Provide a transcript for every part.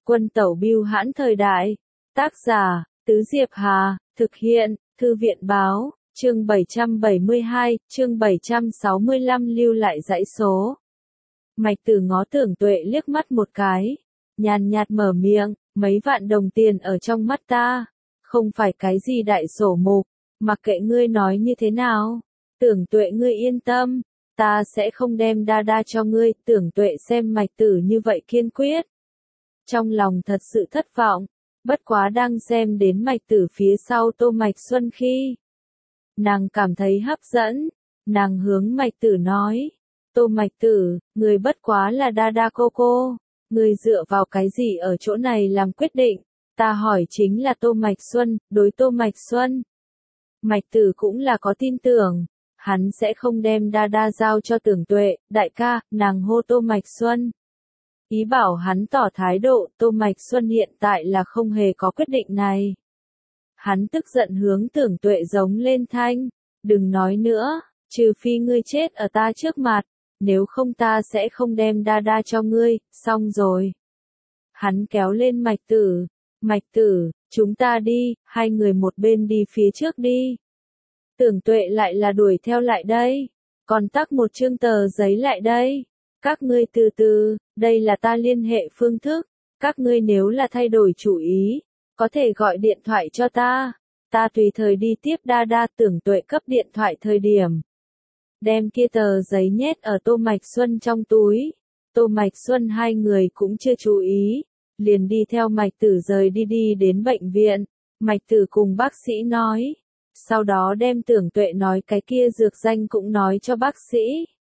Quân tẩu bưu hãn thời đại. Tác giả, Tứ Diệp Hà, thực hiện, Thư viện báo, chương 772, chương 765 lưu lại dãy số. Mạch Tử ngó Tưởng Tuệ liếc mắt một cái, nhàn nhạt mở miệng, mấy vạn đồng tiền ở trong mắt ta, không phải cái gì đại sổ mục, mặc kệ ngươi nói như thế nào. Tưởng Tuệ ngươi yên tâm, ta sẽ không đem đa đa cho ngươi. Tưởng Tuệ xem Mạch Tử như vậy kiên quyết, trong lòng thật sự thất vọng, bất quá đang xem đến Mạch Tử phía sau Tô Mạch Xuân khi, nàng cảm thấy hấp dẫn, nàng hướng Mạch Tử nói, Tô Mạch Tử, người bất quá là đa đa cô, người dựa vào cái gì ở chỗ này làm quyết định, ta hỏi chính là Tô Mạch Xuân. Đối Tô Mạch Xuân, Mạch Tử cũng là có tin tưởng, hắn sẽ không đem đa đa giao cho Tưởng Tuệ. Đại ca, nàng hô Tô Mạch Xuân, ý bảo hắn tỏ thái độ. Tô Mạch Xuân hiện tại là không hề có quyết định này. Hắn tức giận hướng Tưởng Tuệ giống lên thanh, đừng nói nữa, trừ phi ngươi chết ở ta trước mặt, nếu không ta sẽ không đem đa đa cho ngươi. Xong rồi, hắn kéo lên Mạch Tử, Mạch Tử, chúng ta đi. Hai người một bên đi phía trước đi. Tưởng Tuệ lại là đuổi theo lại đây, còn tắc một chương tờ giấy lại đây. Các ngươi từ từ, đây là ta liên hệ phương thức, các ngươi nếu là thay đổi chủ ý, có thể gọi điện thoại cho ta tùy thời đi tiếp đa đa. Tưởng Tuệ cấp điện thoại thời điểm, đem kia tờ giấy nhét ở Tô Mạch Xuân trong túi. Tô Mạch Xuân hai người cũng chưa chú ý, liền đi theo Mạch Tử rời đi đến bệnh viện. Mạch Tử cùng bác sĩ nói, sau đó đem Tưởng Tuệ nói cái kia dược danh cũng nói cho bác sĩ.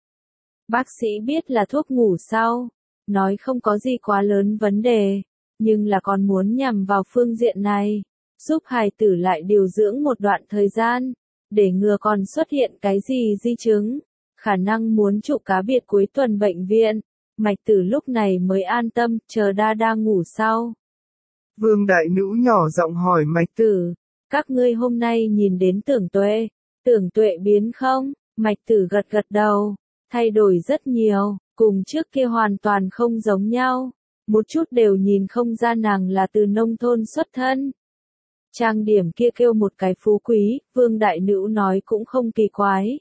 Bác sĩ biết là thuốc ngủ sau, nói không có gì quá lớn vấn đề, nhưng là còn muốn nhằm vào phương diện này, giúp hài tử lại điều dưỡng một đoạn thời gian, để ngừa còn xuất hiện cái gì di chứng, khả năng muốn trụ cá biệt cuối tuần bệnh viện. Mạch Tử lúc này mới an tâm, chờ đa đa ngủ sau. Vương đại nữ nhỏ giọng hỏi Mạch Tử, các ngươi hôm nay nhìn đến Tưởng Tuệ biến không? Mạch Tử gật đầu, thay đổi rất nhiều, cùng trước kia hoàn toàn không giống nhau, một chút đều nhìn không ra nàng là từ nông thôn xuất thân. Trang điểm kia kêu một cái phú quý, Vương đại nữ nói cũng không kỳ quái.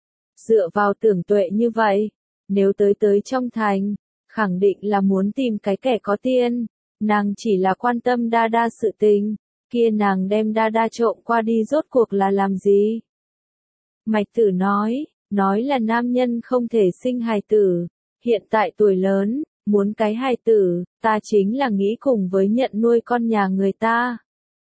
Dựa vào Tưởng Tuệ như vậy, nếu tới trong thành, khẳng định là muốn tìm cái kẻ có tiền, nàng chỉ là quan tâm đa đa sự tình, kia nàng đem đa đa trộm qua đi rốt cuộc là làm gì? Mạch Tử nói là nam nhân không thể sinh hài tử, hiện tại tuổi lớn, muốn cái hài tử, ta chính là nghĩ cùng với nhận nuôi con nhà người ta,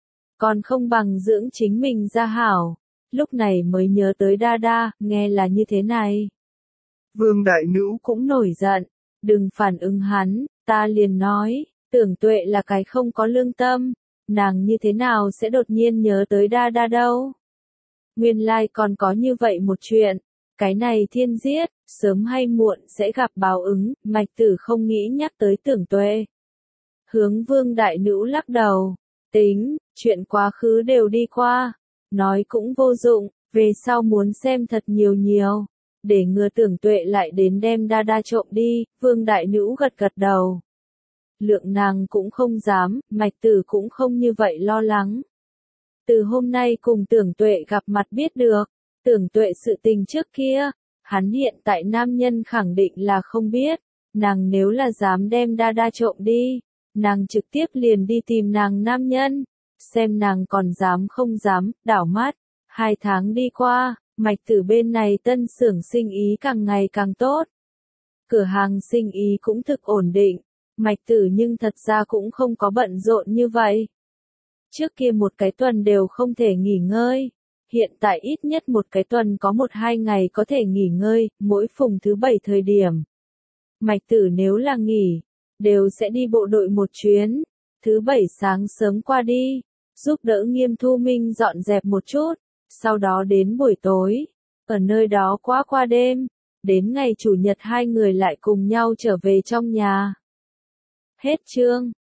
còn không bằng dưỡng chính mình ra hảo. Lúc này mới nhớ tới đa đa, nghe là như thế này. Vương đại nữ cũng nổi giận, đừng phản ứng hắn, ta liền nói, Tưởng Tuệ là cái không có lương tâm, nàng như thế nào sẽ đột nhiên nhớ tới đa đa đâu. Nguyên lai còn có như vậy một chuyện, cái này thiên giết, sớm hay muộn sẽ gặp báo ứng. Mạch Tử không nghĩ nhắc tới Tưởng Tuệ. Hướng Vương đại nữ lắc đầu, tính, chuyện quá khứ đều đi qua, nói cũng vô dụng, về sau muốn xem thật nhiều, để ngừa Tưởng Tuệ lại đến đem đa đa trộm đi. Vương đại nữ gật đầu. Lượng nàng cũng không dám, Mạch Tử cũng không như vậy lo lắng. Từ hôm nay cùng Tưởng Tuệ gặp mặt biết được, Tưởng Tuệ sự tình trước kia, hắn hiện tại nam nhân khẳng định là không biết, nàng nếu là dám đem đa đa trộm đi, nàng trực tiếp liền đi tìm nàng nam nhân, xem nàng còn dám không dám. Đảo mắt, 2 tháng đi qua, Mạch Tử bên này tân xưởng sinh ý càng ngày càng tốt. Cửa hàng sinh ý cũng thực ổn định, Mạch Tử nhưng thật ra cũng không có bận rộn như vậy. Trước kia một cái tuần đều không thể nghỉ ngơi, hiện tại ít nhất một cái tuần có 1-2 ngày có thể nghỉ ngơi, mỗi phùng thứ 7 thời điểm. Mạch Tử nếu là nghỉ, đều sẽ đi bộ đội một chuyến, thứ 7 sáng sớm qua đi, giúp đỡ Nghiêm Thu Minh dọn dẹp một chút, sau đó đến buổi tối, ở nơi đó qua đêm, đến ngày Chủ nhật hai người lại cùng nhau trở về trong nhà. Hết chương.